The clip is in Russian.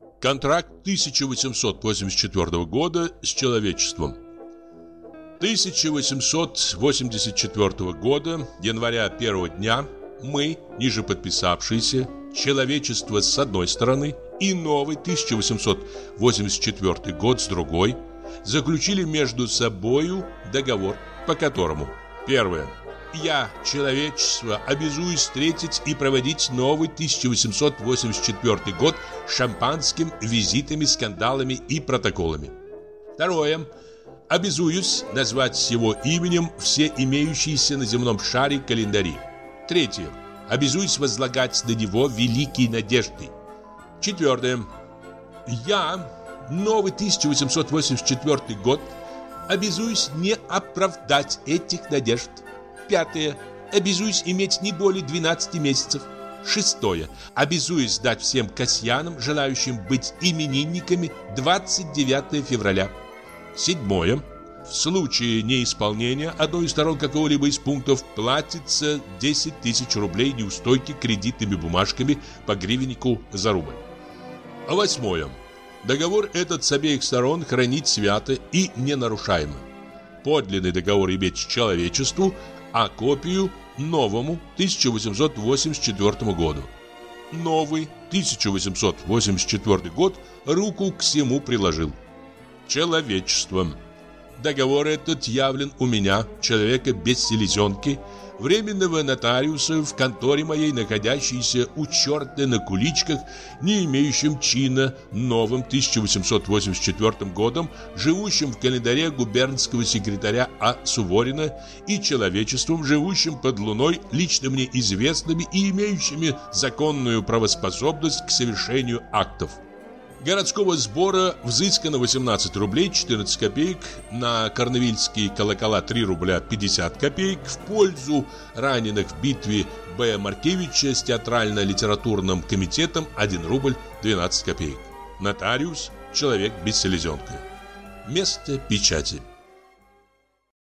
Контракт 1884 года с человечеством. 1884 года, января 1 дня, мы, ниже подписавшиеся, человечество с одной стороны и новый 1884 год с другой, заключили между собою договор, по которому: первое. Я, человечество, обязуюсь встретить и проводить новый 1884 год шампанским, визитами, скандалами и протоколами. Второе. Обязуюсь назвать его именем все имеющиеся на земном шаре календари. Третье. Обязуюсь возлагать на него великие надежды. Четвертое. Я, новый 1884 год, обязуюсь не оправдать этих надежд. Пятое. Обязуюсь иметь не более 12 месяцев. Шестое. Обязуюсь дать всем касьянам, желающим быть именинниками, 29 февраля. Седьмое. В случае неисполнения одной из сторон какого-либо из пунктов платится 10 тысяч рублей неустойки кредитными бумажками по гривеннику за рубль. Восьмое. Договор этот с обеих сторон хранить свято и ненарушаемо. Подлинный договор иметь человечеству, а копию новому 1884 году. Новый 1884 год руку к всему приложил. Человечеством. Договор этот явлен у меня, человека без селезенки, временного нотариуса в конторе моей, находящейся у черта на куличках, не имеющим чина, новым 1884 годом, живущим в календаре губернского секретаря А. Суворина, и человечеством, живущим под луной, лично мне известными и имеющими законную правоспособность к совершению актов. Городского сбора взыскано 18 рублей 14 копеек, на корневильские колокола 3 рубля 50 копеек, в пользу раненых в битве Б. Маркевича с театрально-литературным комитетом 1 рубль 12 копеек. Нотариус, человек без селезенки. Место печати.